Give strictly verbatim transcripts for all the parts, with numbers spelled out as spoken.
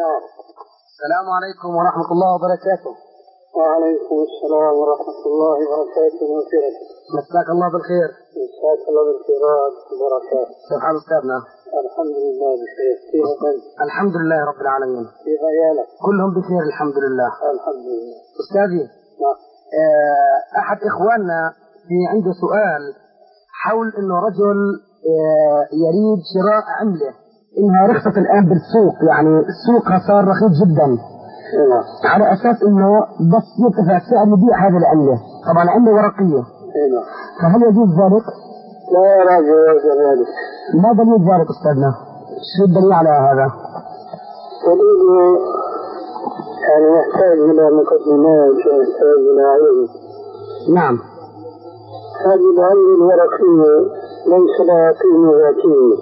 نعم. السلام عليكم ورحمة الله وبركاته. وعليكم السلام ورحمة الله وبركاته وبركاته. مساك الله بالخير. مساك الله بالخيرات وبركاته. كيف حال أستاذنا؟ الحمد لله بخير. كيف أنت؟ الحمد لله رب العالمين. كيف عيالك؟ كلهم بخير الحمد لله. الحمد لله. أستاذي. نعم. أحد إخواننا في عنده سؤال حول إنه رجل يريد شراء عملة إنها رخصت الآن بالسوق، يعني سوقها صار رخيص جدا. نعم. على أساس إنه بس يرتفع السعر يبيع هذه العملة، طبعا عملة ورقية. نعم. فهل يجوز ذلك؟ لا لا يجوز ذلك. ما دليل ذلك أستاذنا؟ شو الدليل على هذا؟ دليل يعني يحتاج إلى مقدمات ويحتاج إلى علم. نعم. هذه العملة الورقية ليس لها قيمة ذاتية،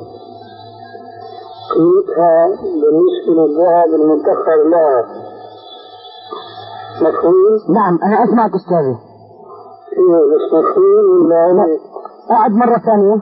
قيمتها بالنسبة للذهب المدخر لها. مفهوم؟ نعم أنا أسمعك أستاذي. إيه بس مفهوم ولا أنا؟ أعد مرة ثانية.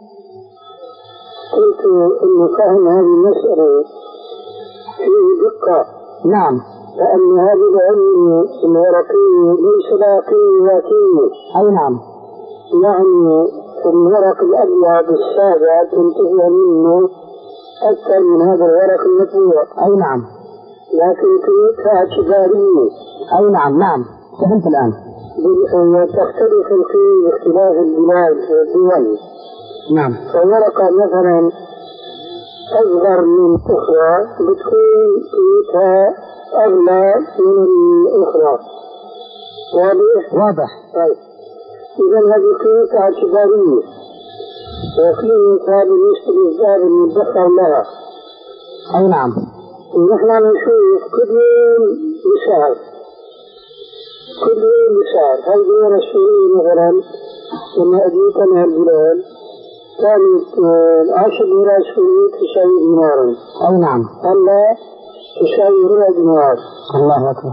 قلت إنه فهم هذه المسألة فيه دقة. نعم. لأن هذه العملة الورقية ليس لها قيمة ذاتية. أي نعم. يعني الورق الأبيض السابع تنتهي منه أكثر من هذا الورق المطبوع. أي نعم. لكن قيمتها اعتبارية. أي نعم. نعم فهمت الآن. وتختلف القيمة باختلاف البلاد والدول. نعم. فورقة مثلا أصغر من أخرى بتكون قيمتها أغلى من الأخرى. واضح؟ واضح. طيب. إذا هذه قيمتها اعتبارية، وقيمتها بالنسبة للذهب المدخر لها. أي نعم. ونحن نشوف كل يوم بسعر، كل يوم بسعر. هل دينا السورية مثلا لما أجيت أنا البلاد كانت عشر دينار سورية تساوي دينارا. أي نعم. هلا تساوي ربع دينار. الله أكبر.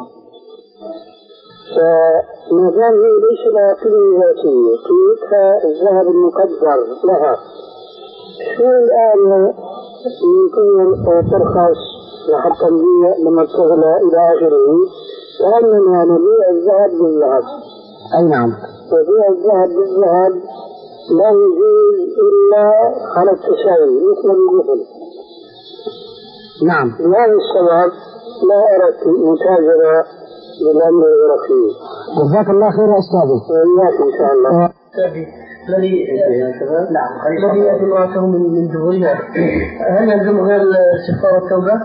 فما دام هي ليس لها قيمة ذاتية، قيمتها الذهب المقدر لها، شو الآن يمكن ترخص لحتى نبيع لما تغلى إلى آخره، وأننا نبيع الذهب بالذهب. أي نعم. وبيع الذهب بالذهب لا يجوز إلا على التساوي مثل المثل. نعم. لهذا السبب لا أردت متاجرة بالأمر الورقي. جزاك الله خير يا أستاذي. وإياك إن شاء الله. الذي نعم الذي يأتي امرأته من من دبرها هل يلزم غير استغفار التوبة؟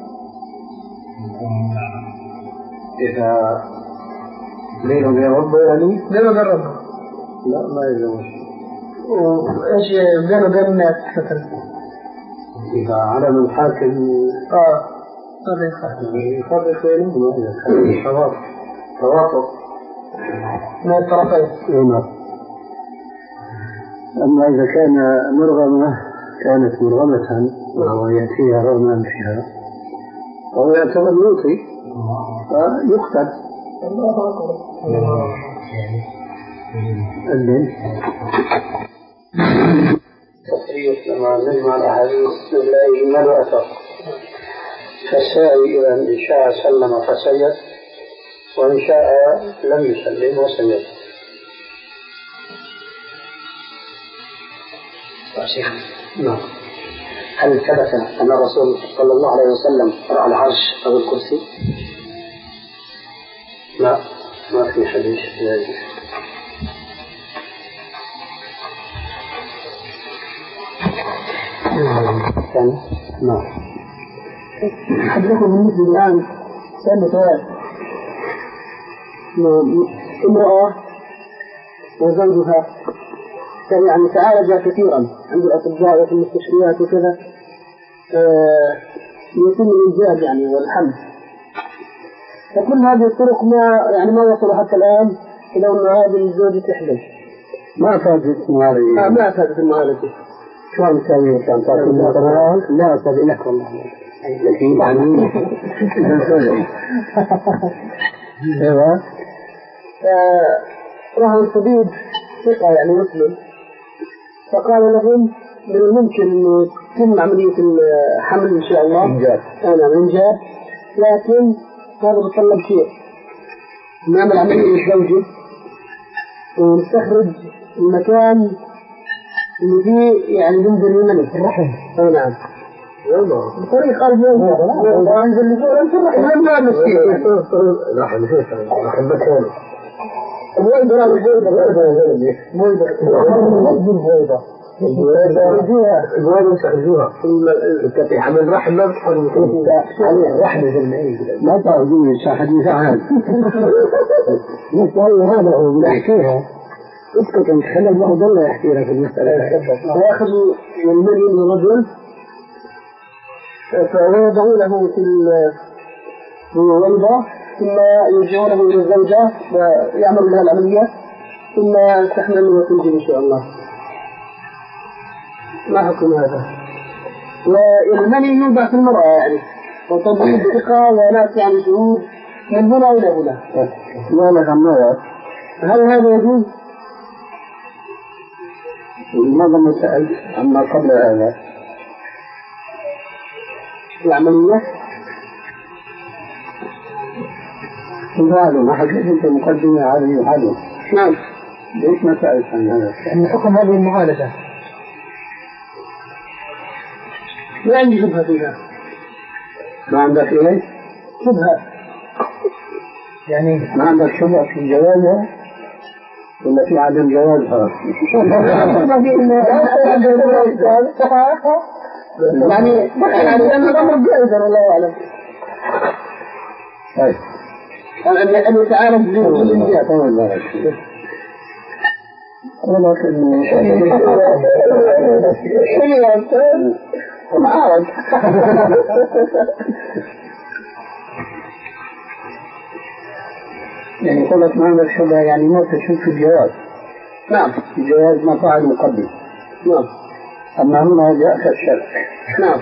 إذا بينه وبين ربه يعني؟ بينه وبين ربه. لا ما يلزمش. وإيش بينه وبين الناس مثلا؟ إذا علم الحاكم آه هذا يخالف. يفرق بينهما إذا كان توافق توافق من الطرفين. نعم. أما إذا كان مرغمة كانت مرغمة وهو يأتيها رغما فيها فهو يعتبر موطي فيقتل. الله أكبر. الليل تصريح لما نجمع الأحاديث لا يجمل أثر، فالسائل إذا إن شاء سلم فسيد وإن شاء لم يسلم وسيد. شيخ. نعم. هل ثبت أن الرسول صلى الله عليه وسلم رأى العرش أو الكرسي؟ لا ما في حديث ذلك. ثاني. نعم. حدثنا بالنسبة الآن سألنا سؤال. امرأة وزوجها يعني تعالج كثيرا عند الأطباء وفي المستشفيات وكذا، آه يتم الإنجاب يعني والحمل، فكل هذه الطرق ما يعني ما وصلوا حتى الآن إلى أن هذه الزوجة تحمل. ما فاتت معالجة. آه ما فاتت المعالجة. شو عم تسوي؟ شو عم تعطي؟ لا أستاذ لك والله. لكن يعني. إيوه. راه الطبيب ثقة يعني مسلم، فقال لهم من الممكن تتم عملية الحمل إن شاء الله. إنجاب. أنا إنجاب، لكن هذا بيتطلب شيء، نعمل عملية للزوجة ونستخرج المكان اللي فيه يعني ينزل المني الرحم. أي نعم. بطريقة الجوزة ينزل لجوه في الرحم ما نسيه رحم رحم مكان البويضة لا البويضة البويضة البويضة البويضة يستخرجوها في حمل رحم ما بتحضر رحم زي المعين ما تعرفون حديث عام نسأل هذا هو بنحكيها اسكت انت خلي الواحد الله يحكي لك المسألة فيأخذ المني من الرجل فيضعونه في الويضة ثم يرجعونه إلى الزوجة ويعمل لها العملية ثم تحمل وتنجب إن شاء الله. ما حكم هذا؟ والمني يوضع في المرأة يعني وتضيب ثقة وناس يعني شهود من هنا إلى هنا. ما لك عمّا هل هذا يجوز؟ لماذا ما سألت عما قبل هذا؟ العملية؟ هذا ما حكيت أنت مقدمة هذه وهذا. نعم. ليش ما سألت عن هذا؟ يعني حكم هذه المعالجة ما عندي شبهة فيها. ما عندك إيه؟ شبهة يعني ما عندك شبهة في جوازها ولا في عدم جوازها؟ يعني يعني أنا الأمر جائز الله أعلم. طيب. أن يتعارض بالإنجاب. ولكن معارض. يعني قلت ما عندك شبهة يعني ما تشوف في الجواز. نعم. الجواز ما فعل مقدم. نعم. أما هنا جاء الشرك. نعم.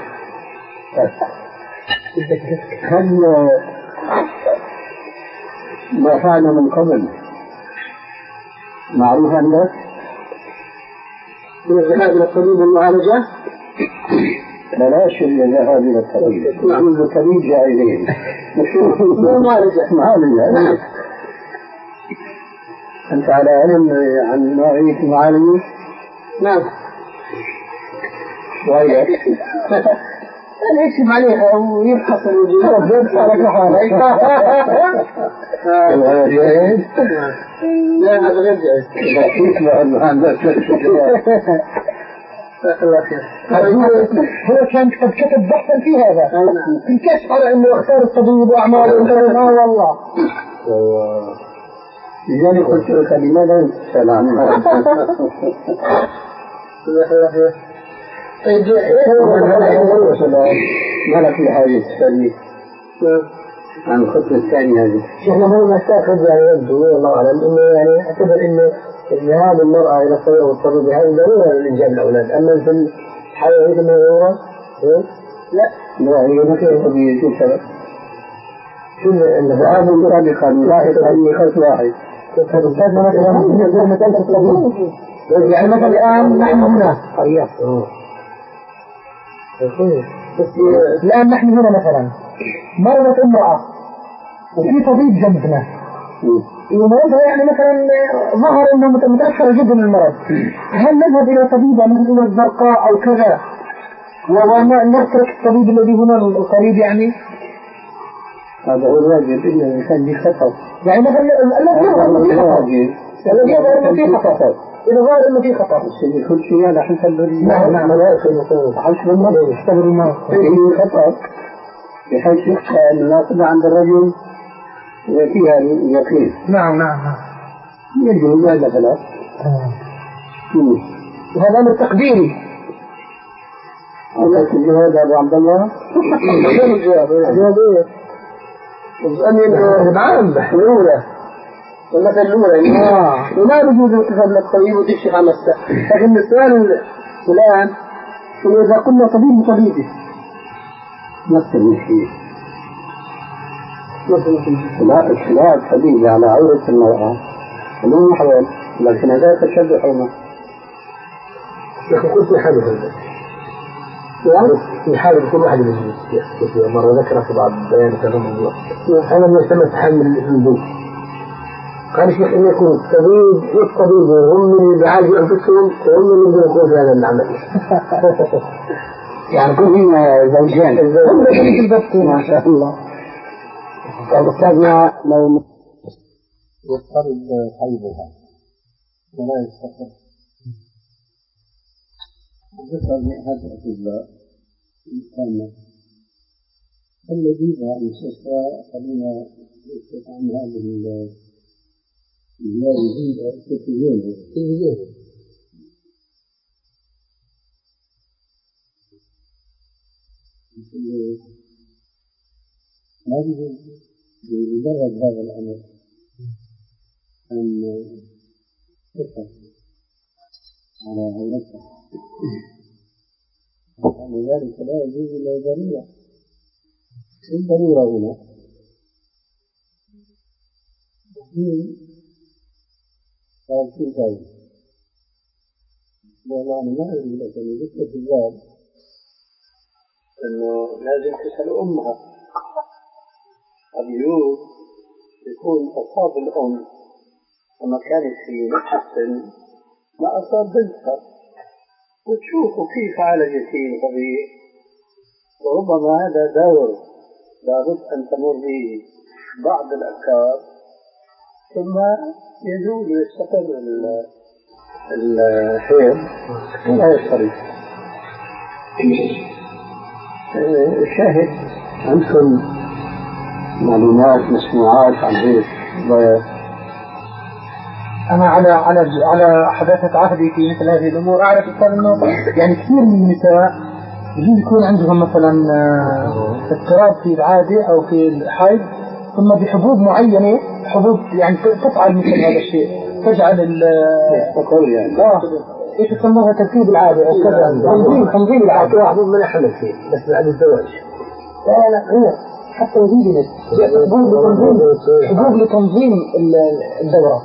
هل ما فعل من قبل معروف عندك؟ من الذهاب إلى الطبيب والمعالجة؟ بلاش الذهاب إلى الطبيب. نعم. الطبيب جاهلين. معالجة. معالجة. أنت على علم عن نوعية المعالجة؟ نعم. وياك؟ أنا يكشف عليها ويبحث الوجود. يبحث حالك. هذا جاهز؟ لا هذا غير جاهز. كيف ما عندك الله خير. هو كان قد كتب بحثا في هذا. في الكشف على انه اختار الطبيب واعماله ما والله. لذلك قلت لك لماذا تسأل عنها؟ طيب ما لك بحاجة تسألني عن الخطوة الثانية هذه. شيخنا هو ما استأخذ يعني يبدو الله أعلم إنه يعني اعتبر إنه ذهاب المرأة إلى الطبيب والطبيب هذه ضرورة لإنجاب الأولاد. أما في الحالة هذه ما ضرورة؟ لا. لا هي ما فيها طبيعي شو السبب؟ شو الذهاب سابقا لاحقا خط واحد. فالأستاذ ما مثلا يقول مسألة الطبيب. يعني مثلا الآن نحن هنا. طيب. بس الآن نحن هنا مثلا مرضت امرأة وفي طبيب جنبنا. ومرضها يعني مثلا ظهر انه متأخر جدا المرض. هل نذهب الى طبيب يعني الى الزرقاء او كذا ونترك الطبيب الذي هنا القريب يعني؟ هذا هو الواجب إلا الإنسان دي خطر. يعني مثلا الذي يظهر انه في خطر. الذي يظهر انه في خطر. إذا ظهر انه في خطر. السيد كل شيء على حسب. نعم نعم. حسب المرض يختبر المرض. فيه خطر بحيث يخشى أن الناقضة عند الرجل فيها اليقين. نعم نعم نعم. يجوز هذا خلاص. وهذا أمر تقديري. هذا الجواب أبو عبد الله. شنو الجواب؟ الجواب إيه؟ اسألني نعم الأولى. المثل الأولى. آه. ولا يجوز الاتفاق للطبيب وتكشف عن نفسه. لكن السؤال الآن إذا قلنا طبيب طبيبي. نفس المشكلة. نفس المشكلة. لا إطلاع حديث على عورة المرأة بدون محرم، لكن هذا تشبه حرمة. لكن قلت حدث في حالة كل واحد من الشيخ مرة ذكر في بعض بيان كلام الله هذا ما يسمى تحمل النبوة. قال الشيخ إن يكون الطبيب والطبيب هم اللي بيعالجوا أنفسهم وهم اللي يكونوا في هذا العمل. يعني كل هنا زوجين ما شاء الله. طيب أستاذنا لو يضطرب حيضها ولا يستقر ذكر هذا الأطباء الإسلام الذي ذا المستشفى خلينا نسكت عن هذه الزيادة التلفزيون التلفزيون هذه بمجرد هذا الأمر أن تفهم على عورتها ولذلك لا يجوز إلا ضرورة. الضرورة هنا قال في ذلك والله أنا ما أدري لكن ذكر في الباب أنه لازم تسأل أمها. اليوم يكون أصاب الأم وما كانت في نفس السن ما أصاب بنتها وتشوفوا كيف عالجتي الطبيعي وربما هذا دور لابد أن تمر به بعض الأفكار ثم يزول ويستقر الحيض ولا يستريح. الشاهد عندكم معلومات مسموعات عن هيك ضياء؟ أنا على على على حداثة عهدي في مثل هذه الأمور أعرف أنه يعني كثير من النساء يجوز يكون عندهم مثلا اضطراب في العادة أو في الحيض ثم بحبوب معينة حبوب يعني تفعل مثل هذا الشيء تجعل ال يعني آه إيش يسموها ترتيب العادة أو كذا تنظيم تنظيم العادة. حبوب ما يحمل فيه بس بعد الزواج. لا لا هي حتى يزيد حبوب لتنظيم حبوب لتنظيم الدورة.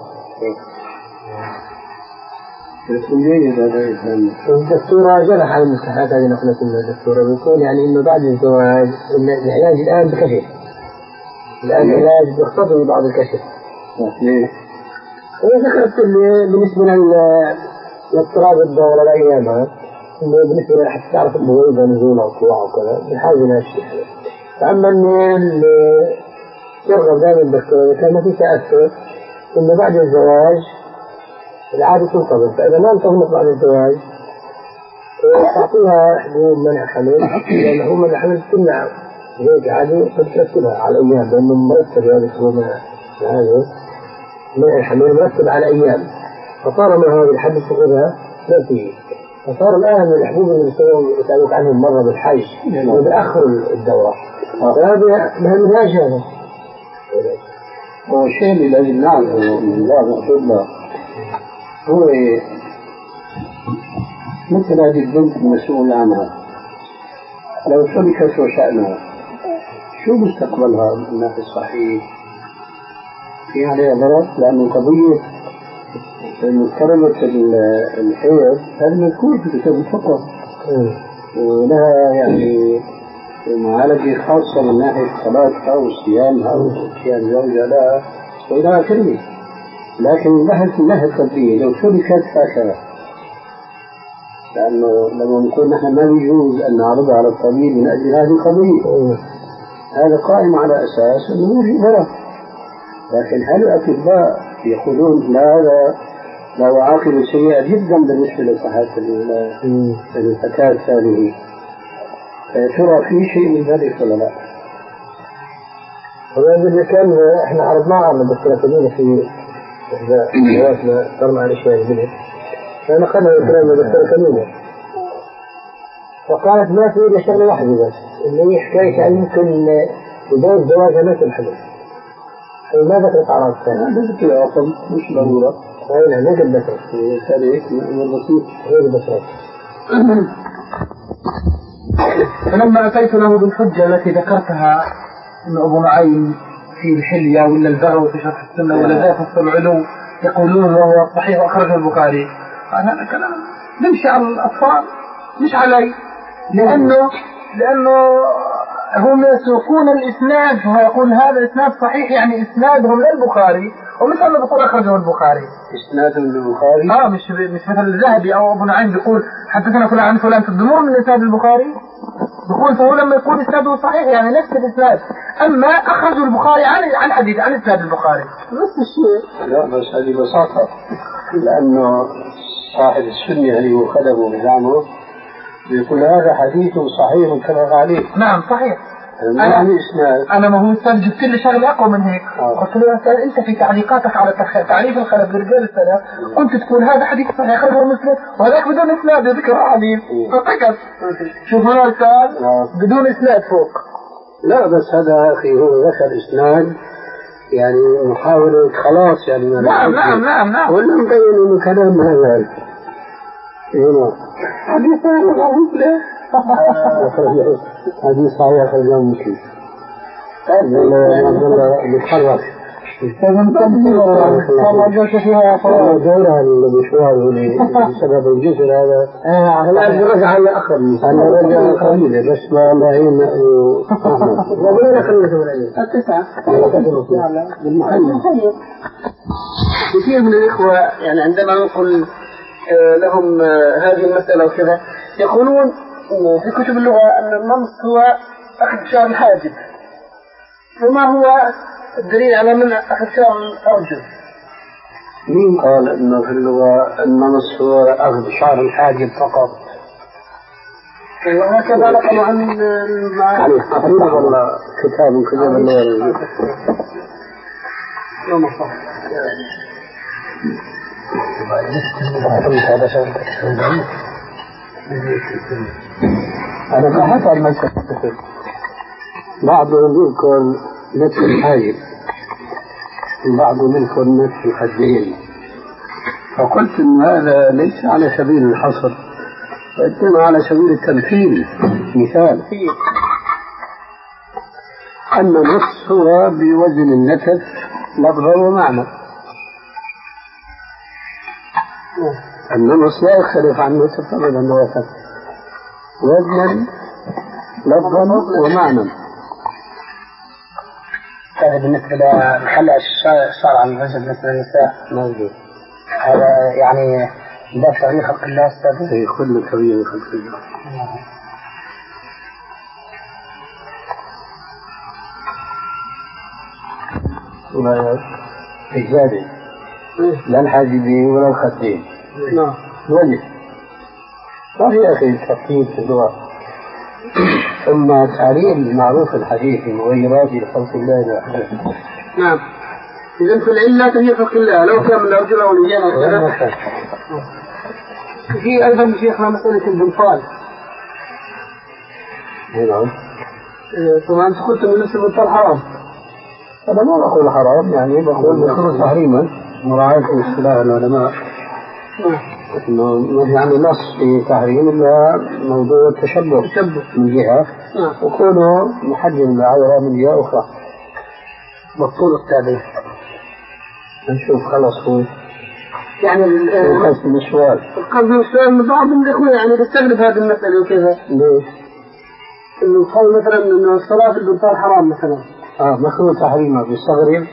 الدكتورة جرح على المستحيلات هذه نقلة الدكتورة بيكون يعني إنه بعد الزواج العلاج الآن بكشف الآن العلاج بيختصر بعض الكشف. ليه؟ هي ذكرت اللي بالنسبة لاضطراب الدورة الأيام بالنسبة لحتى تعرف البويضة نزولها وطلوعها وكذا بنحاول نمشي. فأما اللي يرغب دائما الدكتورة كان ما في تأثر إنه بعد الزواج العادة تنتظر. فإذا ما انتظمت بعد الزواج تعطيها حبوب منع حمل لأن حبوب منع حمل تمنع هيك عادي ترتبها على الأيام لأنه مرتب هذا الحبوب منع منع الحمل مرتب على أيام. فطالما هذه الحد تغيرها لا فيه. فصار الآن الحبوب اللي يسألوك عنهم مرة بالحي وبأخر الدورة فهذا مهمناش هذا. والشيء اللي لازم نعرفه من بعض الأطباء هو مثل هذه البنت المسؤول عنها لو تركت وشأنها شو مستقبلها من الناحية الصحية؟ في عليها ضرر لأنه قضية مقارنة الحيض هذا مذكور في كتاب الفقه ولها يعني معالجة خاصة من ناحية صلاتها وصيامها وصيام زوجها لها وإلى آخره. لكن البحث من ناحية القضية لو تركت هكذا لأنه لما نقول نحن ما يجوز أن نعرضها على الطبيب من أجل هذه القضية هذا قائم على أساس أنه في ضرر. لكن هل الأطباء يقولون لا هذا له عاقبة سيئة جدا بالنسبة لصحة الفتاة هذه؟ ترى في شيء من ذلك ولا لا؟ وهذا اللي كان احنا عرضناه على الدكتورة كمينة في إحدى جواتنا صار مع الأشياء البنت فأنا قلنا الكلام الدكتورة كمينة فقالت ما في إلا شغلة واحدة بس اللي هي حكاية عن يمكن بداية زواجها مثل الحمل. ما ذكرت أعراض ثانية. هذا ذكر أصلا مش ضرورة. أي نعم ما قد ذكرت. هذا أمر بسيط. غير بسيط. فلما أتيت له بالحجة التي ذكرتها أن أبو نعيم في الحلية ولا البغوي في شرح السنة ولا ذات العلو يقولون وهو صحيح وأخرجه البخاري قال هذا كلام نمشي على الأطفال مش علي لأنه لأنه هم يسوقون الإسناد، فهو يقول هذا الإسناد صحيح، يعني إسنادهم للبخاري، ومثل ما بيقول أخرجه البخاري إسنادهم للبخاري. آه مش مش مثل الذهبي أو أبو نعيم بيقول حدثنا فلان عن فلان في الضمور من إسناد البخاري، بيقول فهو لما يقول إسناده صحيح يعني نفس الإسناد. أما أخرجوا البخاري عن عن حديث عن إسناد البخاري نفس الشيء. لا بس هذه بساطة، لأنه صاحب السنة اللي هو خدمه بزعمه يقول هذا حديث صحيح متفق عليه. نعم صحيح. أنا يعني إسناد أنا ما هو أستاذ جبت لي شغلة أقوى من هيك. قلت له أستاذ أنت في تعليقاتك على تعريف الخلف برجال السلف كنت تقول هذا حديث صحيح أخرجه مسلم وهذاك بدون إسناد يذكر حديث فسكت. شوف هنا أستاذ بدون إسناد فوق. لا بس هذا أخي هو ذكر إسناد يعني محاولة خلاص يعني. نعم نعم نعم نعم. ولا مبين إنه كلام هذا هنا حديث مسلم. هذه صحيح أخرجه مسلم. والله بيتحرك. استاذن تنبيه والله جلس فيها دورها المشوار بسبب الجسر هذا. أنا أرجع على أخر. أنا رجع قليلا بس ما معين وين خليته ولا التسعة. بالمحل. كثير من الإخوة يعني عندما نقول لهم هذه المسألة وكذا يقولون في كتب اللغة أن النمط هو أخذ شعر الحاجب. وما هو الدليل على من أخذ شعر الأرجل؟ مين قال أنه في اللغة النمص هو أخذ شعر الحاجب فقط؟ وهكذا نقلوا عن يعني حقيقة والله كتاب كتاب اللغة يوم الصبح. أنا بحث عن مسألة بعضهم يذكر نفس الحاجب وبعضهم يذكر نفس الخدين، فقلت إن هذا ليس على سبيل الحصر وإنما على سبيل التمثيل. مثال أن النص هو بوزن النتف لفظا ومعنى. النص لا يختلف عن النتف أبدا وفق وزنا لفظا ومعنى. هذا بالنسبة لخلع الشعر عن الرجل بالنسبة للنساء موجود. هذا يعني ده تغيير خلق الله أستاذ؟ في كل تغيير خلق الله. ولا إجابة لا الحاجبين ولا الخدين. نعم. وجه ما في أخي تفصيل في اللغة. ثم تعليل معروف الحديث المغيرات لخلق الله وحده. نعم. إذا في العلة تغيير خلق الله لو كان من الأرجل أو الرجال أو كذا. في أيضا شيخنا مسألة البنطال. نعم. طبعا أنت قلت من نفس البنطال حرام. أنا ما بقول حرام يعني بقول مكروه تحريما مراعاة اصطلاح العلماء. إنه يعني نص في تحريم إلا موضوع التشبه من جهة وكونه محجم العورة من جهة أخرى. مقصود التابع نشوف خلص هو يعني القصد من السؤال القصد من السؤال إن بعض الإخوة يعني تستغرب هذه المسألة وكذا. ليش؟ إنه قول مثلا إنه الصلاة في البنطال حرام مثلا. آه مكروه تحريمه بيستغرب.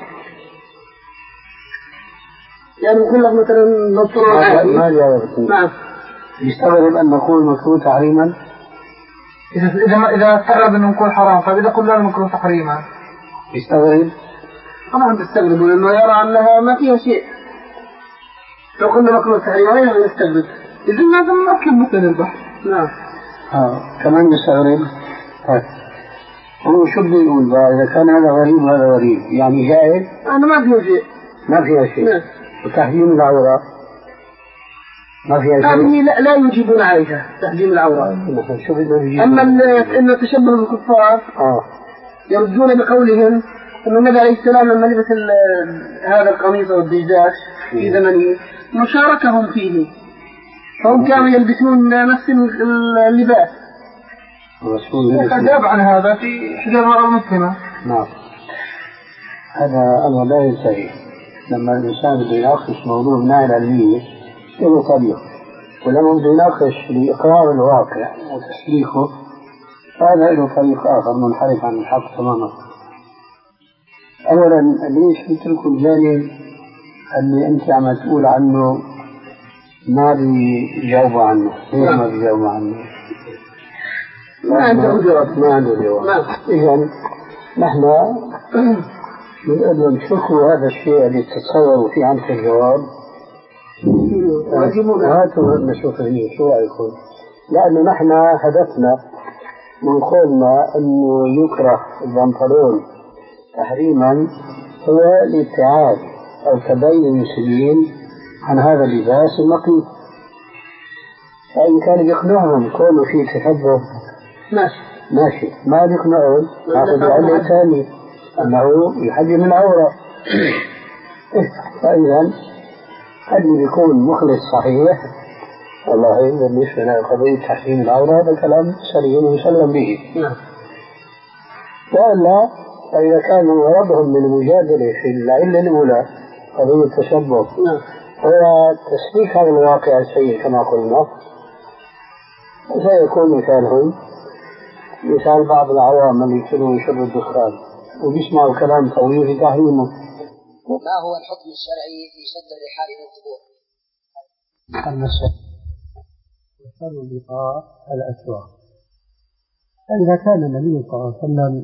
يعني يقول لك مثلا نصر عادي ما جاوبتني. نعم. يستغرب أن نقول مكروه تحريما. إذا إذا ما إذا استغرب إنه نقول حرام فإذا قلنا مكروه تحريما. يستغرب. طبعا بيستغرب لأنه يرى أنها ما فيها شيء. لو قلنا مكروه تحريما يعني يستغرب. إذا لازم نركب مثل البحث. نعم. آه كمان يستغرب. طيب. هو شو بده يقول بقى إذا كان هذا غريب وهذا غريب يعني جائز؟ أنا ما فيها شيء. ما فيها شيء. نعم. وتحجيم العورة ما فيها شيء. هذه لا, لا يجيبون عليها تحجيم العورة. شو بدهم يجيبون؟ أما إن تشبه بالكفار آه. يردون بقولهم أن النبي عليه السلام لما لبس هذا القميص والدجاج في زمنه مشاركهم فيه فهم كانوا يلبسون نفس اللباس. أجاب عن هذا في إحدى المرأة المسلمة. نعم. هذا أمر لا ينتهي. لما الإنسان بده يناقش موضوع من الناحية العلمية له طريق ولما بده يناقش لإقرار الواقع وتسليخه هذا له طريق آخر منحرف عن الحق تماما. أولا ليش بتركوا الجانب اللي أنت عم تقول عنه ما بيجاوبوا عنه؟ ليش ما بيجاوبوا عنه؟ ما عنده جواب. ما عنده جواب. إذن نحن بنقول لهم شوفوا هذا الشيء اللي تتصوروا فيه عنك الجواب وهاتوا نشوف هي شو رأيكم. لأنه نحن هدفنا من قولنا أنه يكره البنطلون تحريما هو الابتعاد أو تبين المسلمين عن هذا اللباس النقي. فإن كان يقنعهم كونه في تشبه ماشي ماشي، ما بيقنعهم هذا علة ثاني أنه يحجم العورة. فإذا اللي بيكون مخلص صحيح والله بالنسبة لنا قضية تحريم العورة هذا كلام سليم ومسلم به. وإلا فإذا كان غرضهم من المجادلة في العلة الأولى قضية التشبه هو تسليك هذا الواقع السيء كما قلنا، سيكون مثالهم مثال بعض العوام اللي يكونوا يشربوا الدخان وبيسمعوا كلام طويل في تحريمه. ما هو الحكم الشرعي في شد الرحال من القبور؟ المسجد وشر اللقاء الأسواق. فإذا كان النبي صلى الله عليه وسلم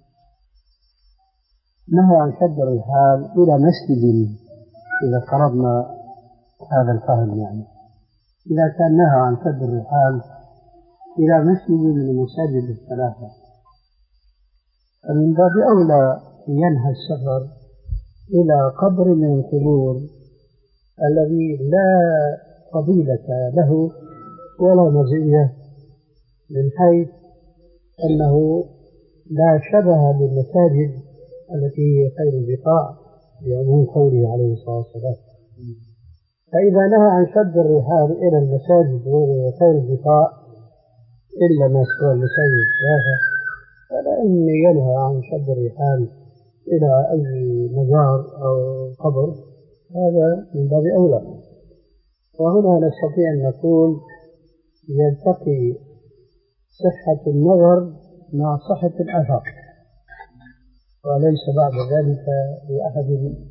نهى عن شد الرحال إلى مسجد، إذا فرضنا هذا الفهم يعني إذا كان نهى عن شد الرحال إلى مسجد من المساجد الثلاثة فمن باب أولى ينهى السفر إلى قبر من القبور الذي لا فضيلة له ولا مزية من حيث أنه لا شبه بالمساجد التي هي خير البقاع بعموم قوله عليه الصلاة والسلام. فإذا نهى عن شد الرحال إلى المساجد وهي خير البقاع إلا ما سوى المساجد الثلاثة فلأن ينهى عن شد الرحال إلى أي مزار أو قبر هذا من باب أولى. وهنا نستطيع أن نقول يلتقي صحة النظر مع صحة الأثر وليس بعد ذلك لأحد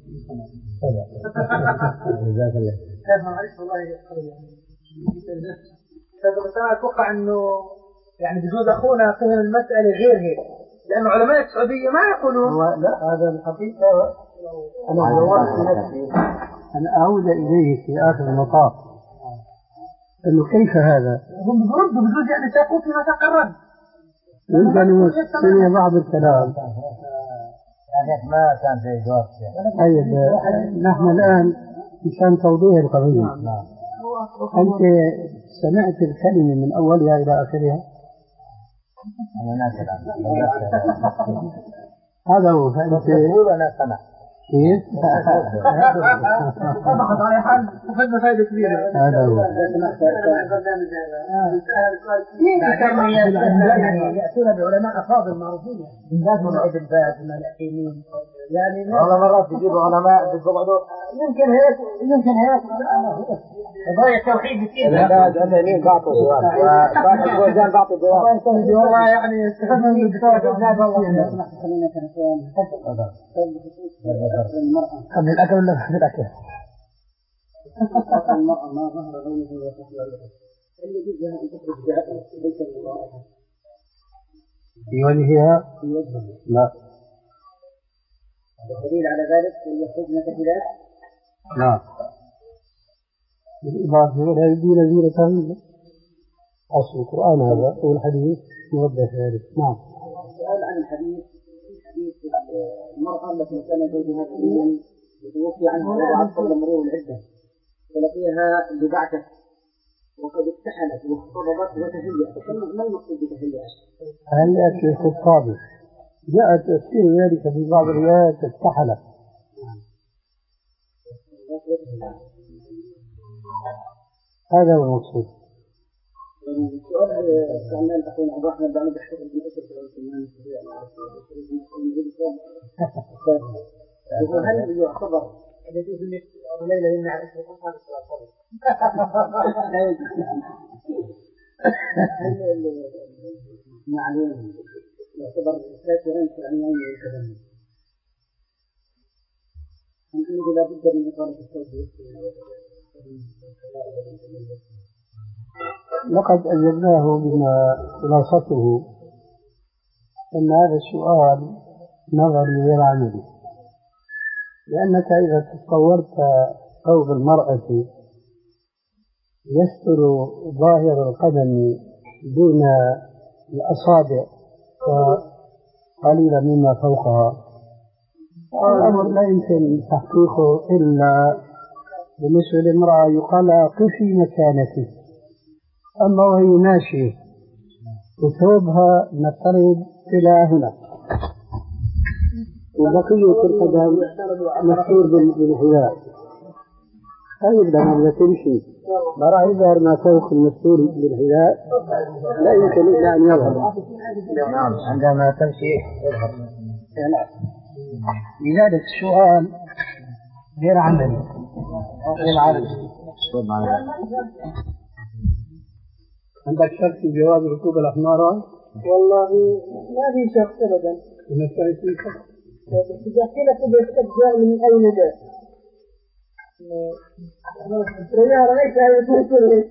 جزاك الله. بس أنا أتوقع أنه يعني بجوز أخونا فهم المسألة غير هيك، لأن علماء السعودية ما يقولون لا هذا الحقيقة. أنا دورت نفسي أن أعود إليه في آخر المطاف أنه كيف هذا؟ هم بيردوا بجوز يعني شافوا فيما تقرب يمكن سمع بعض الكلام يعني ما كان في جواب. طيب نحن الآن مشان توضيح القضية أنت سمعت الكلمة من أولها إلى آخرها؟ هذا هو. فأنت أنا سمع كيف؟ طبقت على حال وفدنا فائدة كبيرة. هذا هو. يعني يأتون بعلماء أفاضل معروفين من ذات من ابن باز من الحكيمين يعني والله مرات يجيبوا علماء بيقعدوا يمكن هيك يمكن هيك قضايا التوحيد كثير. لا هذا مين بعطوا جواب وصاحب الجوزان بعطوا جواب. والله يعني استفدنا من الدكتور خلينا كنقول قبل الأكل ولا بعد الأكل؟ المرأة ما ظهر لونه وشكله اللي بدها أن تخرج ليس المرأة في وجهها في وجهها. لا الدليل على ذلك أن يخرجن كهلات. لا بالإضافة إلى يبدين زينتهن أصل القرآن هذا والحديث يوضح ذلك. نعم. السؤال عن الحديث حديث المرأة التي كان زوجها كريما وتوفي عنها بعد قبل مرور العدة فلقيها ببعثة وقد اكتحلت واختضبت وتهيأت. ما المقصود بتهيأت؟ هيئة الخطاب جاء تفسير ذلك في بعض الروايات اكتحلت. هذا هو المقصود. السؤال سألنا الأخوين أبو أحمد بعد بحث ابن أسد هل يعتبر الذي في الليلة يمنع اسم القرآن يعني يعتبر كافرا يعني أي يمكن لا بد من إقامة التوحيد. لقد أجبناه بما خلاصته أن هذا السؤال نظري غير عملي، لأنك إذا تصورت ثوب المرأة يستر ظاهر القدم دون الأصابع وقليلا مما فوقها، الأمر لا يمكن تحقيقه إلا بالنسبة للمرأة يقال قفي مكانك. أما وهي ماشية وثوبها نفترض إلى هنا وبقية القدم مستور بالحذاء، أيضا إذا تمشي ما راح يظهر ما فوق المستور بالحذاء، لا يمكن إلا أن يظهر. نعم عندما تمشي يظهر. لذلك السؤال غير عملي غير عملي. عندك شك في جواز ركوب الأحمارة؟ والله ما في شك أبدا. ونفسي في شك. إذا كنت بالشك جاء من أين جاء؟ رجال ليس يقول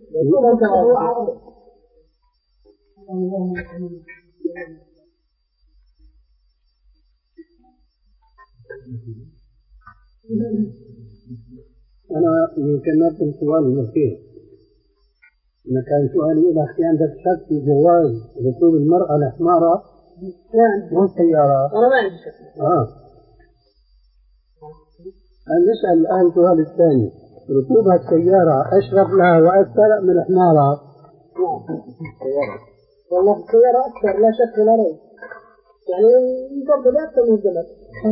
أنا يمكن نرسل سؤال المسيح، إذا كان سؤالي إذا أختي عندك شك في جواز ركوب المرأة الأحمارة والسيارة؟ أنا ما عندي شك. آه. نسأل الآن السؤال الثاني، ركوبها السيارة أشرف لها وأكثر من الحمارة؟ والله السيارة أكثر لا شك ولا ريب، يعني يفضل أكثر من الجمل.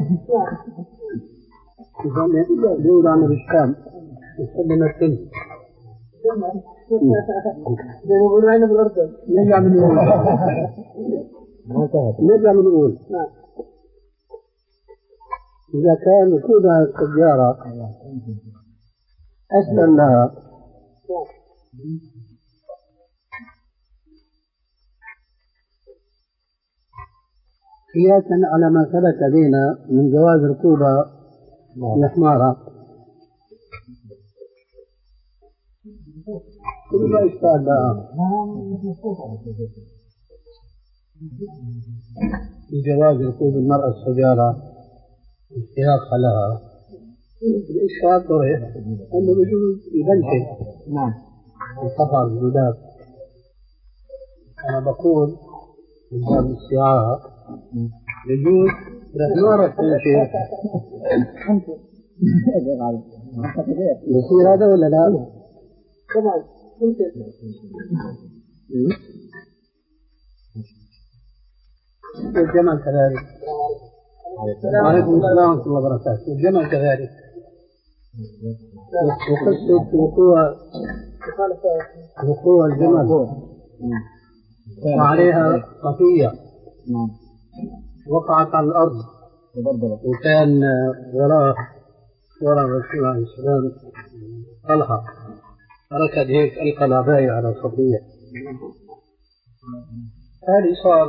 يقول عن الإسلام يسلم السن زي ما يقولوا عنا بالأردن. نرجع من الأول نرجع من الأول إذا كان ركوبها السيارة أسلم لها قياسا على ما ثبت لنا من جواز ركوبها الحمارة كل ما إشكال لها في جواز ركوب المرأة السيارة اشتياقها لها. الإشكال طرح أنه يجوز يبنشن نعم السفر الجداد. أنا بقول من باب السيارة يجوز الحمارة تنشر يصير هذا ولا لا؟ طبعا ممكن. والجمل كذلك. وعليكم السلام ورحمة الله وبركاته. والجمل كذلك. وقصة وقوع وقوع الجمل وعليها خطية وقعت على الأرض وكان وراء وراء الرسول عليه السلام طلحة ركض هيك ألقى العباية على الخطية. هذه صار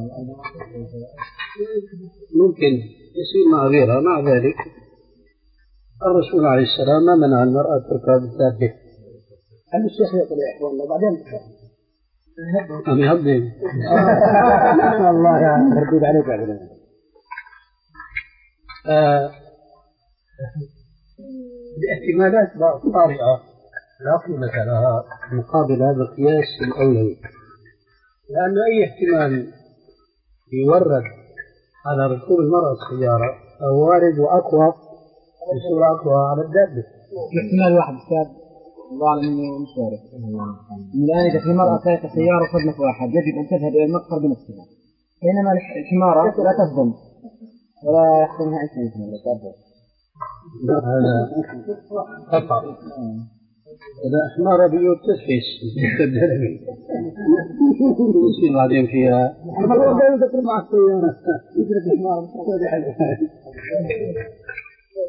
ممكن يصير مع غيرها. مع ذلك الرسول عليه السلام ما منع المرأة تركب الدابة. هل الشيخ يقول يا إخواننا بعدين أم يهضم الله يا مردود عليك بعدين. باحتمالات طارئة لا قيمة لها مقابل هذا القياس الأولوي، لأن أي احتمال يورد على ركوب المرأة السيارة أو وارد وأقوى بصورة أقوى على الدابة. احتمال واحد أستاذ الله أعلم إني مش عارف. من الآن إذا في مرأة سائقة سيارة صدمة واحد يجب أن تذهب إلى المقصر بنفسها، بينما الحمارة لا تصدم ولا يحصلها أي شيء. هذا خطأ. إذا حمارة بيوت تسفيس يصير بعدين فيها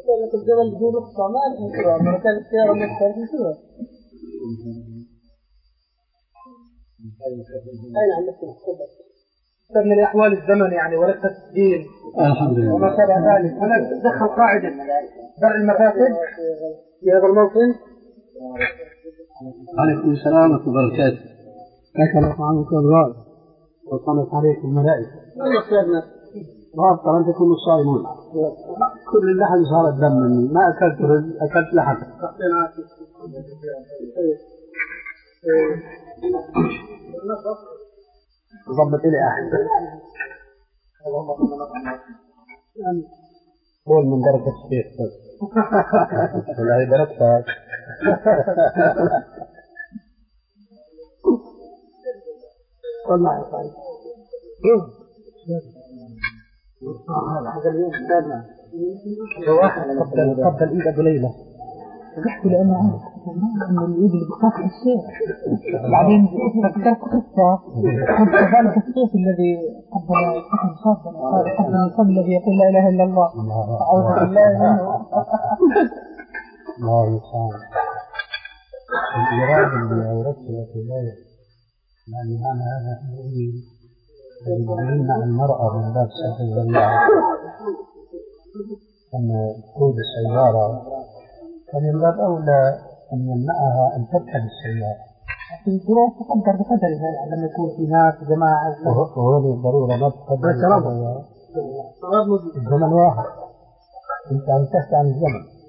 لك الجبل بدون رخصة ما نسوى مركز السيارة مختلف نسوى أين عم نسوى من الأحوال الزمن يعني وليس الدين الحمد لله وما شابه ذلك. هنا دخل قاعدة درء المفاسد في هذا الموطن. عليكم السلام ورحمة الله وبركاته. أكلت عنك الله وصلت عليكم الملائكة. الله خيرنا. وأفضل أن تكونوا صائمون. كل اللحم صار الدم مني، ما أكلت رز، أكلت لحم. ضبط لي أحد. قول من درجة الشيخ بس. ولا درجتك. والله طيب. هذا اليوم استاذنا. واحد قبل قبل إيد أبو ليلى. بيحكي لأنه عارف إن الإيد اللي بتقطع الشيء. بعدين فكرت قصة قد ذلك الصوت الذي قبل صاحب صاحب قبل الصوت الذي يقول لا إله إلا الله. أعوذ بالله منه. لا يسامح. الإرادة اللي أوردتها في الله يعني أنا هذا يريد أن يمنع المرأة من باب سبيل الله أن تقود السيارة فمن باب أولى أن يمنعها أن تركب السيارة. في الظروف تقدر بقدرها لما يكون في ناس جماعة وهذه الضرورة ما تقدر الزمن واحد أنت عم تحكي عن الزمن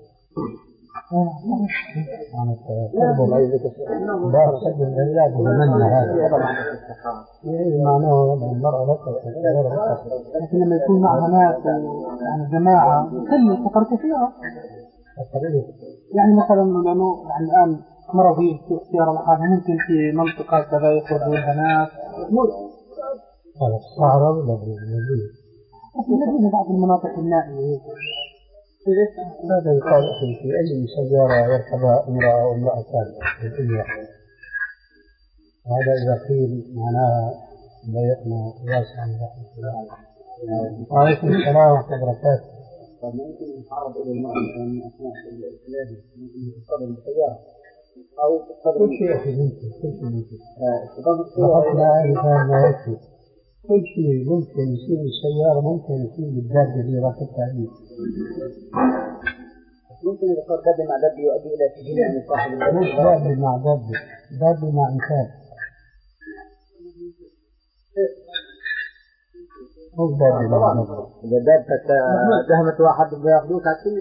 عن التربو باب سد الرياض زمننا هذا معناه أن المرأة لا تستطيع لكن لما يكون معها ناس يعني جماعة تخلي سفر كثيرة يعني مثلا لأنه يعني الآن مرضين في اختيار الحاجة ممكن في منطقة كذا يخرجوا لها ناس هذا الصحراء ولا في المدينة؟ في المدينة بعض المناطق النائية هذا يقال في أي سيارة يركبها امرأة أو امرأتان هذا إذا قيل معناها ضيقنا واسعا رحمة الله وعليكم السلام ورحمة الله وبركاته. طب ممكن يتعرض إلى المرأة من أثناء الكلام ممكن تصطدم بالسيارة أو تصطدم كل شيء أخي ممكن كل شيء ممكن بحثنا هذا ما يكفي كل شيء ممكن يصير السيارة ممكن يصير بالدابة اللي راكبتها عليه ممكن إذا صار دابة مع دابة يؤدي إلى سجين عن صاحب مش دابة مع دابة دابة مع إنسان مش دابة مع دابة إذا دابة دهمت واحد بياخذوك على كل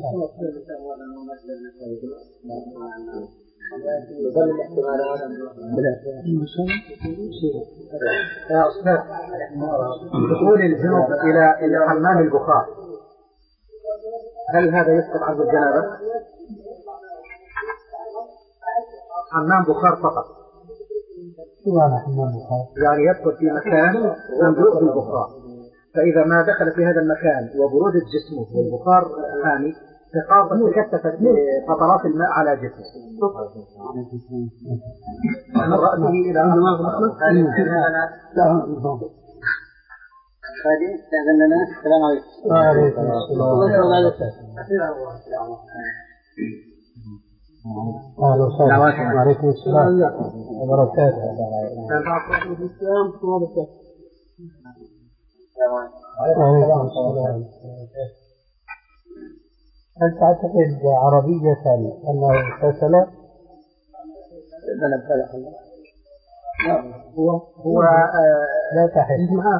يظل الاحتمال هذا يا أستاذ دخول الجنوب إلى إلى حمام البخار هل هذا يسقط عن الجنابة؟ حمام بخار فقط شو معنى حمام بخار؟ يعني يدخل في مكان مملوء بالبخار فإذا ما دخل في هذا المكان وبرودة جسمه والبخار حامي تكثفت قطرات الماء على جسمه من رأسه إلى هذه استأذن لنا. السلام عليكم. وعليكم السلام. أهلا وسهلا. وعليكم السلام وبركاته. وعليكم السلام. هل تعتقد عربية أنه اغتسل؟ لا ابتلع الله. هو هو لا تحل.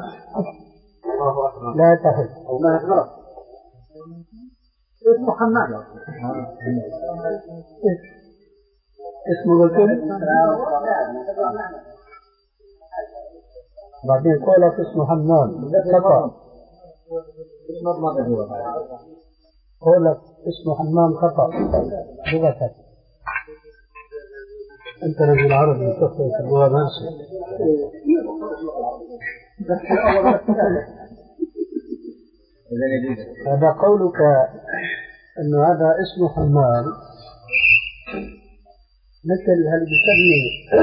لا تحل. ما غلط. اسمه حماد. اسمه قلت بعدين قولك اسمه حمام خطأ. اسمه مضمضة هو. قولك اسمه حمام خطأ لغتك. أنت رجل عربي تخطئ في اللغة نفسها. هذا قولك أنه هذا اسمه حمام مثل هل بيسمي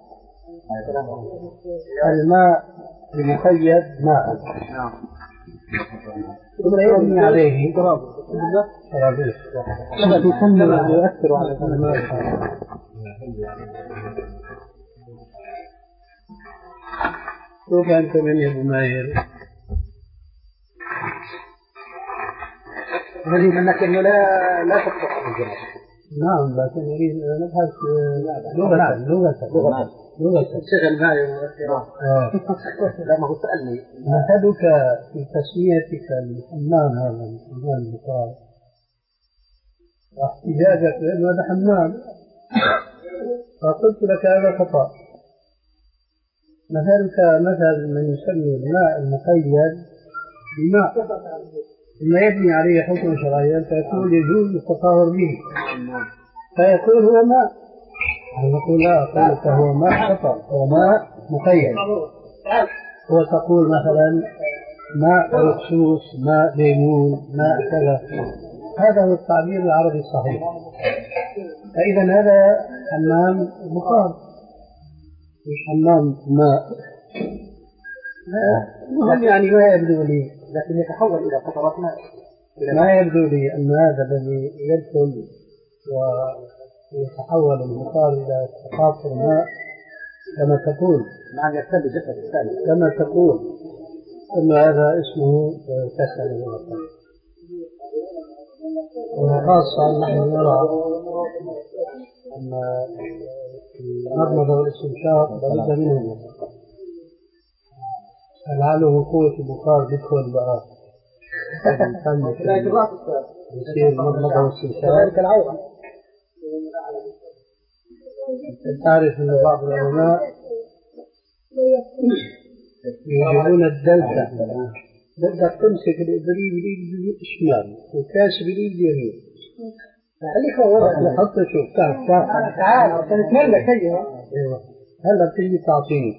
الماء المقيد ماء ثم يبني عليه ترابيح يؤثر على شوف أنت من يا أبو ماهر غريب أنك إنه لا لا تفتح الجنة. نعم لكن نريد نبحث لغة لغة لغة لغة شغل معي لا ما هو سألني نهدك في تسميتك الحمام هذا الحمام البخار واحتجاجك بأنه هذا حمام فقلت لك هذا خطأ. مثلك مثل من يسمي الماء المقيد بماء ثم يبني عليه حكم شرعي فيكون يجوز التطهر به فيكون هو ماء. نقول لا أقول فهو ماء خطأ هو ماء مقيد. وتقول مثلا ماء رخصوص ماء ليمون ماء كذا هذا هو التعبير العربي الصحيح. فإذا هذا حمام بخار مش حمام ماء. المهم يعني ما يبدو لي لكن يتحول إلى قطرات ماء ما يبدو لي أن هذا الذي يدخل ويتحول البخار إلى قطر ماء كما تقول. نعم يرتد جسد الثاني كما تقول أن هذا اسمه كسل وخاصة نحن نرى أن المضمضة والاستنشاق لابد منهم لعله قوة البخار يدخل بقى يصير المضمضة والاستنشاق. تعرف أن بعض العلماء يجعلون الدلتا بدك تمسك الإبريق بالإيد الشمال والكاس بالإيد اليمين خليك ورا حط شوف تعال تعال تعال عشان تملك هي ايوه هلا بتيجي تعطيني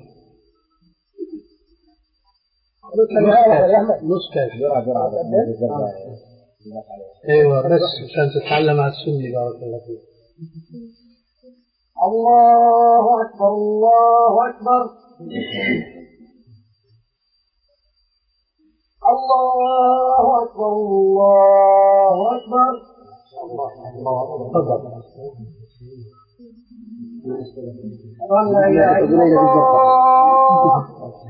نص كاس ايوه بس عشان تتعلم على السنة بارك الله فيك. الله أكبر الله أكبر الله أكبر الله أكبر تفضل. لا إله إلا الله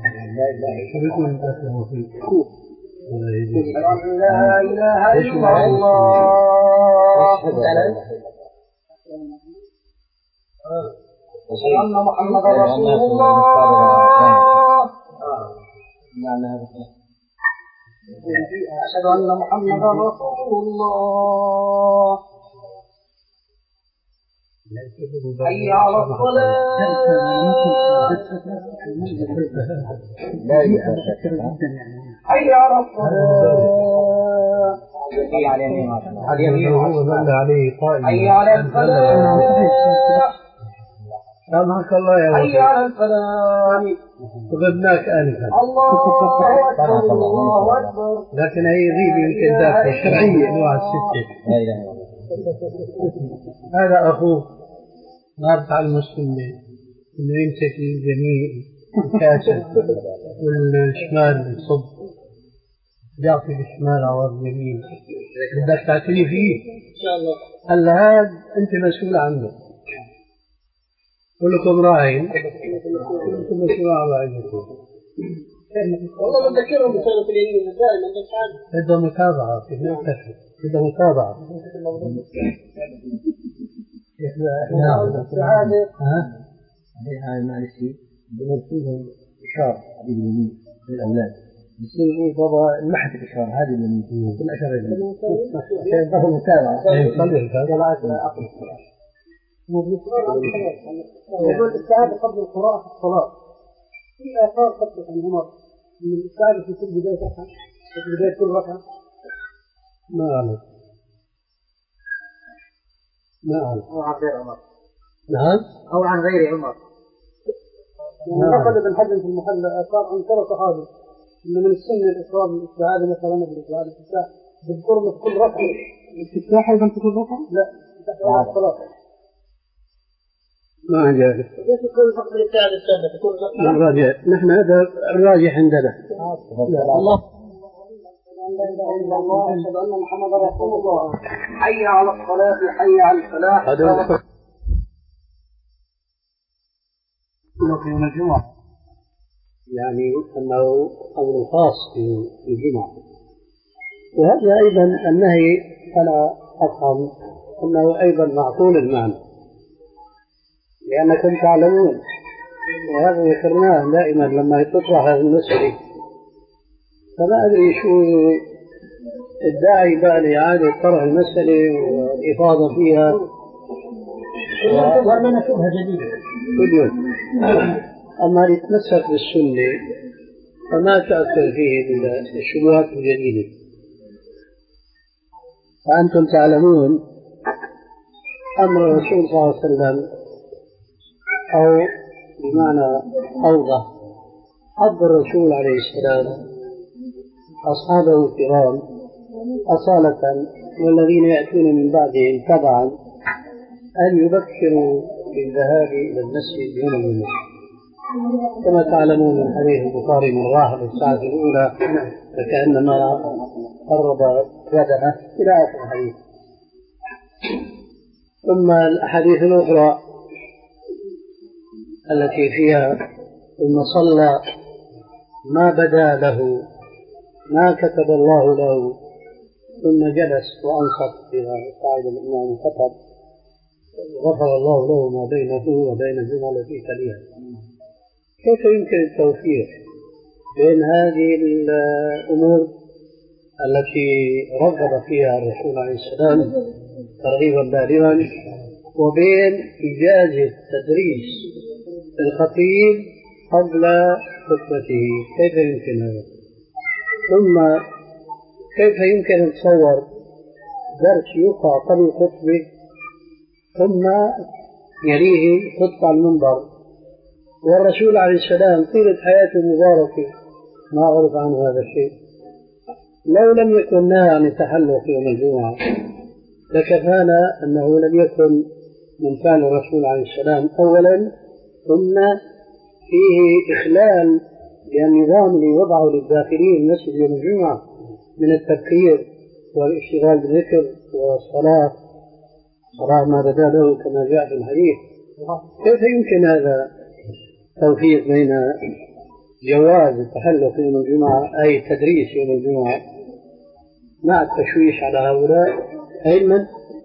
لا إله إلا الله أشهد أن محمدا رسول الله أشهد أن محمدا رسول الله حي على الصلاة حي على الصلاة حي على الفلاح سامحك الله يا حي على الفلاح فقدناك آنفا. الله أكبر الله أكبر. لكن هي غيبة يمكن ذات شرعية أنواع الستة. هذا أخوك نارت على المسلمين إنه يمسك الجميع الكاسة والشمال يصب يعطي بالشمال عوض اليمين بدك تعتني فيه إن شاء الله. هلا هذا أنت مسؤول عنه كلكم راعين كلكم مسؤول عن رعيتكم. والله بذكرهم بسنة اليمين دائما بس عادي. بدها متابعة كيف نكتشف بدها متابعة. ها؟ هاي معلش بنرسلهم إشارة باليمين للأولاد. بيصير إيه بابا المحت الإشارة هذه اليمين كل أشارة اليمين. عشان يظهر متابعة. صلي هذا. موضوع الاستعادة قبل القراءة في الصلاة. في آثار قبل عن عمر من الاستعادة في كل بداية ركعة في بداية كل ركعة. ما أعلم. ما أعلم. أو عن غير عمر. نعم. أو عن غير عمر. نقل ابن حزم في المحل آثار عن كذا صحابي إن من السنة الإصرار بالاستعادة مثلا بالاستعادة في الساعة بالقرب في كل ركعة. الاستفتاح أيضا في كل ركعة؟ لا. في الصلاة. ما عجبك. كيف يكون فقط الاستعادة السادة في كل ركعة؟ الراجح نحن هذا الراجح عندنا. الله. لا اله الا الله اشهد ان محمدا رسول الله حي على الصلاه حي على الفلاح. في يوم الجمعة يعني أنه أمر خاص في الجمعة، وهذا أيضا النهي أنا أفهم أنه أيضا معقول المعنى، لأنكم تعلمون، وهذا ذكرناه دائما لما تطرح هذه المسألة، فما أدري شو الداعي بقى لإعادة طرح المسألة والإفاضة فيها تظهر لنا شبهة جديدة كل يوم. أما يتمسك بالسنة فما تأثر فيه الشبهات الجديدة. فأنتم تعلمون أمر الرسول صلى الله عليه وسلم، أو بمعنى أوضح حض الرسول عليه السلام أصحابه الكرام أصالة والذين يأتون من بعدهم تبعا أن يبكروا بالذهاب إلى المسجد يوم الجمعة، كما تعلمون من حديث البخاري من راح بالساعة الأولى فكأنما قرب بدنه إلى آخر الحديث. ثم الأحاديث الأخرى التي فيها ثم صلى ما بدا له ما كتب الله له ثم جلس وأنصت إلى قاعد الإمام وخطب غفر الله له ما بينه وبين الجمعة التي تليها. كيف يمكن التوفيق بين هذه الأمور التي رغب فيها الرسول عليه السلام ترغيبا بالغا وبين إجازة تدريس الخطيب قبل خطبته؟ كيف يمكن هذا؟ ثم كيف يمكن نتصور درس يقع قبل الخطبة ثم يليه خطبة على المنبر، والرسول عليه السلام طيلة حياته المباركة ما عرف عنه هذا الشيء؟ لو لم يكن نهى عن التحلق يوم الجمعة لكفانا أنه لم يكن من فعل الرسول عليه السلام أولا، ثم فيه إخلال بالنظام اللي وضعه للداخلين المسجد يوم الجمعة من التبكير والاشتغال بالذكر والصلاة صلاة ما بدا له كما جاء في الحديث. كيف يمكن هذا التوفيق بين جواز التحلق يوم الجمعة أي تدريس يوم الجمعة مع التشويش على هؤلاء، علما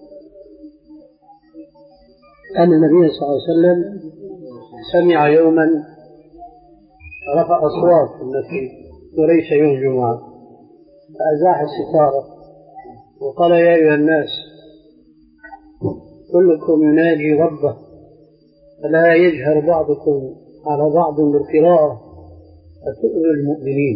أن النبي صلى الله عليه وسلم سمع يوما رفع أصوات في المسجد وليس يوم جمعة فأزاح الستارة وقال يا أيها الناس كلكم ينادي ربه فلا يجهر بعضكم على بعض بالقراءة فتؤذي المؤمنين.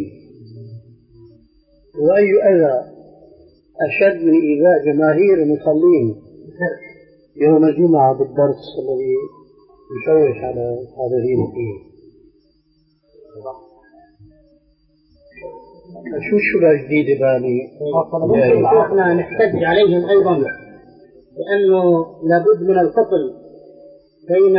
وأي أذى أشد من إيذاء جماهير المصلين يوم الجمعة بالدرس الذي يشوش على الحاضرين فيه؟ شو الشبهة الجديدة باني؟ احنا نحتج عليهم أيضا لأنه لابد من الفصل بين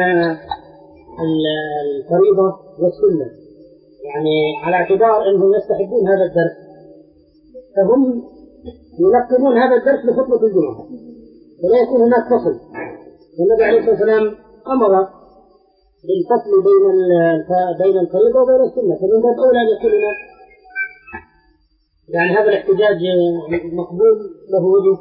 الفريضة والسنة، يعني على اعتبار أنهم يستحبون هذا الدرس فهم يلقبون هذا الدرس بخطبة الجمعة، فلا يكون هناك فصل. والنبي عليه الصلاة والسلام أمر بالفصل بين بين الفريضة وبين السنة، فمن باب أولى أن يكون هناك يعني هذا الاحتجاج مقبول له وجه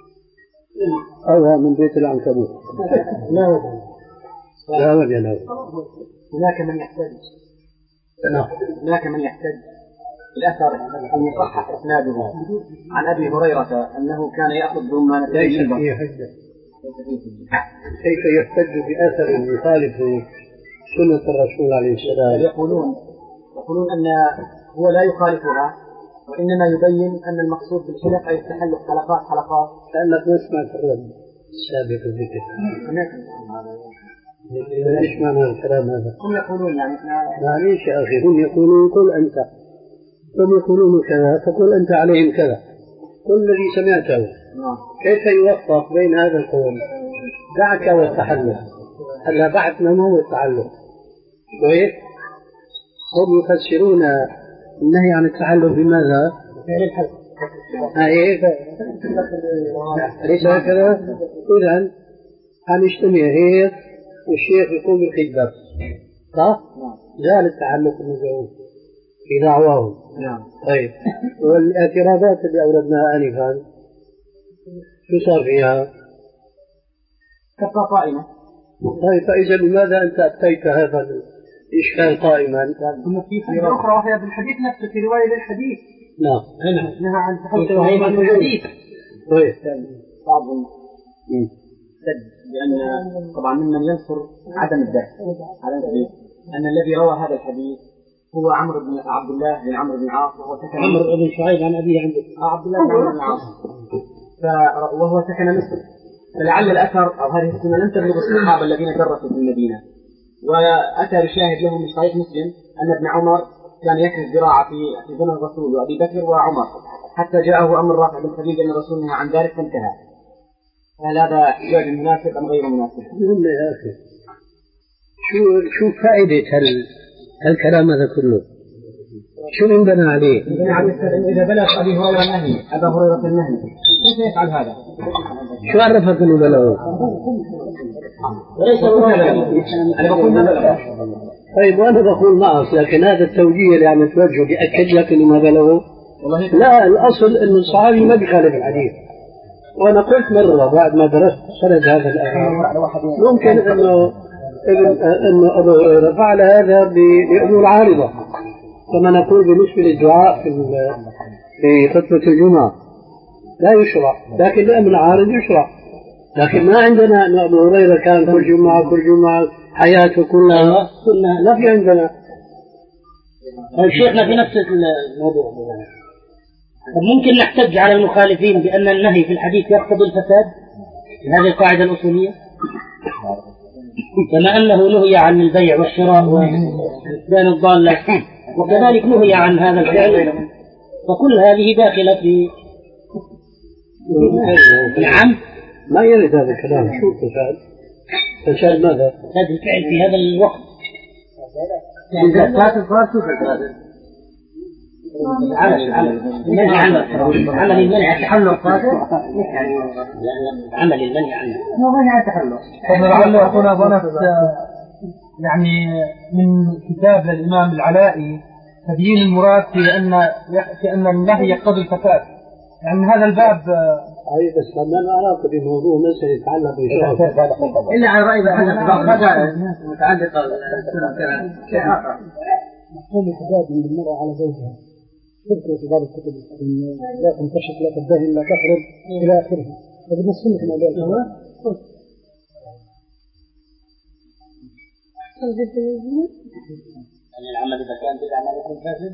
أو من بيت العنكبوت. لا وجه لا وجه له. هناك من يحتج هناك من يحتج الأثر أن يصحح إسناده عن أبي هريرة أنه كان يأخذ رمانتين. ليس فيه حجة. كيف يحتج بأثر يخالف سنة الرسول عليه السلام؟ يقولون يقولون أن هو لا يخالفها وإنما يبين أن المقصود بالحلق أي التحلق حلقات حلقات. لأنك ما سمعت الرد السابق الذكر. ايش معنى الكلام هذا؟ هم يقولون يعني معليش يا أخي، هم يقولون قل أنت، هم يقولون كذا فقل أنت عليهم كذا، قل الذي سمعته. كيف يوفق بين هذا القول؟ دعك والتحلق، هلا بعثنا ما هو التعلق كويس؟ هم يفسرون النهي عن التحلق بماذا؟ هيك ليس هكذا؟ إذن هنجتمع هيك والشيخ يقوم بالخطبة صح؟ زال التعلق المزعوم في دعواهم. نعم. طيب والاعتراضات اللي أوردناها آنفا شو صار فيها؟ تبقى قائمة. طيب فإذا لماذا أنت أبقيت هذا الإشكال قائما؟ ثم في حاجة أخرى وهي بالحديث نفسه في رواية للحديث. نعم. هنا نهى عن تحدث عن الحديث. طيب. بعض سد لأن طبعا ممن ينصر عدم الدفع على الحديث أن الذي روى هذا الحديث هو عمرو بن عبد الله بن عمرو بن العاص وهو سكن عمرو بن شعيب عن أبيه عندك. آه عبد الله بن عمرو بن العاص وهو سكن مصر، فلعل الأثر أو هذه السنة لم تبلغ الصحابة الذين درسوا في المدينة. وأتى بشاهد له من صحيح مسلم أن ابن عمر كان يكرس زراعة في زمن الرسول وأبي بكر وعمر حتى جاءه أمر رافع بن خديجة أن الرسول نهى عن ذلك فانتهى. هل هذا احتجاج مناسب أم غير مناسب؟ يقول يا أخي شو شو فائدة هال هالكلام هذا كله؟ شو انبنى عليه؟ إذا بلغ أبي هريرة النهي أبا هريرة النهي كيف يفعل هذا؟ شو عرفك أنه بلغه؟ وليس أنا بقول ما بلغه. طيب وأنا بقول معك لكن هذا التوجيه اللي عم توجهه بيأكد لك أنه ما بلغه؟ لا الأصل أنه الصحابي ما بيخالف الحديث. وأنا قلت مرة بعد ما درست سند هذا الآية ممكن أنه أنه أبو هريرة فعل هذا بأمور عارضة كما نقول بالنسبة للدعاء في في خطبة الجمعة لا يشرع، لكن لأمر عارض يشرع. لكن ما عندنا أن أبو هريرة كان كل جمعة كل جمعة حياته كلها كلها لا في عندنا. شيخنا في نفس الموضوع ممكن نحتج على المخالفين بأن النهي في الحديث يقتضي الفساد هذه القاعدة الأصولية كما أنه نهي عن البيع والشراء وإسكان الضالة وكذلك نهي عن هذا الفعل فكل هذه داخلة في نعم ما يرد هذا الكلام. شو الفساد؟ فساد ماذا؟ فساد الفعل في هذا الوقت إذا فات الفرار شو الفساد؟ عمل عمل المنع عنه عمل المنع التحلل يعني عمل المنع عنه مو منع التحلل. فلعله يعطونا ظنف يعني من كتاب للإمام العلائي تبيين المراد في أن في أن النهي يقتضي الفساد. يعني هذا الباب أي بس ما نعرف بموضوع مثلا يتعلق بشيء إلا على رأي بعض متعلقة بالسنة شيء آخر. مفهوم الحجاب من المرأة على زوجها تذكر في بعض الكتب لا تنكشف لا تدهن لا تخرج إلى آخره. فبدنا السنة في موضوع الحجاب. يعني العمل إذا كان بالعمل يكون فاسد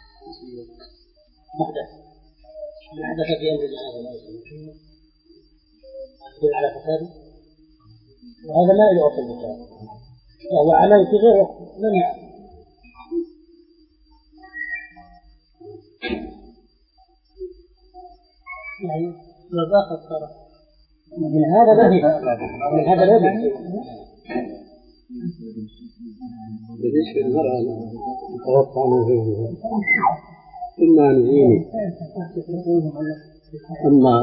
محدث محدث في أمر هذا لا يسمى يدل على فساد وهذا لا يلغى في البخاري وهو عمل في غير وقت لم يعمل. يعني نظافة الصلاة من هذا الذي من هذا الذي بالنسبة للمرأة توقع من غيرها إما عن دينه أما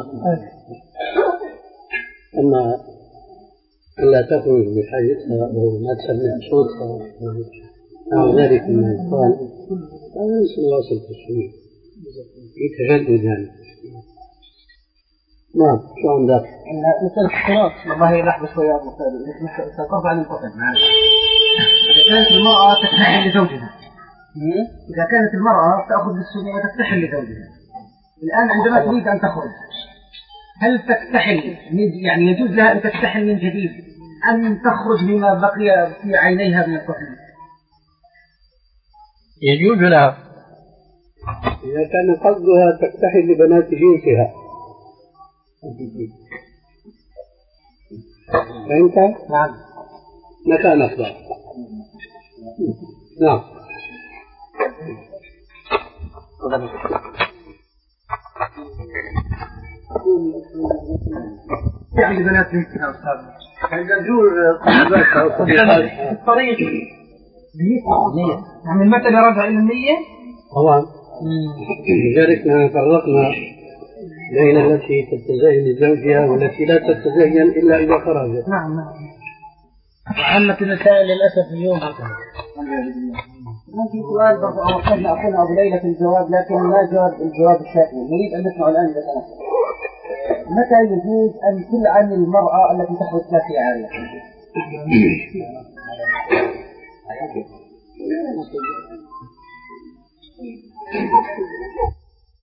أما ألا تخرج بحاجتها أو ما تسمع صوتها أو ذلك مما يقال هذا ليس الواصل في السنة في تجدد يعني. نعم شو عندك؟ مثل اختلاط والله لحظة شوية أبو خالد سأقرب عن الفصل معنا. إذا كانت المرأة تكتحل لزوجها إذا كانت المرأة تأخذ بالسنة وتكتحل لزوجها الآن عندما تريد أن تخرج هل تكتحل يعني يجوز لها أن تكتحل من جديد أم تخرج بما بقي في عينيها من الطفل؟ يجوز لها إذا كان قصدها تكتحل لبنات جنسها. فهمت؟ نعم. مكان أفضل. نعم. يعني بنات جنسها أستاذ. عند نزول قرباتها وصديقاتها الطريق يعني المثل يرجع إلى النية؟ طبعا لذلك فرقنا بين التي تتزين لزوجها والتي لا تتزين إلا إذا خرجت. نعم نعم. وعامة النساء للأسف اليوم ما في سؤال برضه أوصلنا أخونا أبو ليلى في الجواب، لكن ما جاوب الجواب الشافعي. نريد أن نسمع الآن إذا سمحت. متى يجوز أن تلعن المرأة التي تخرج في عارية؟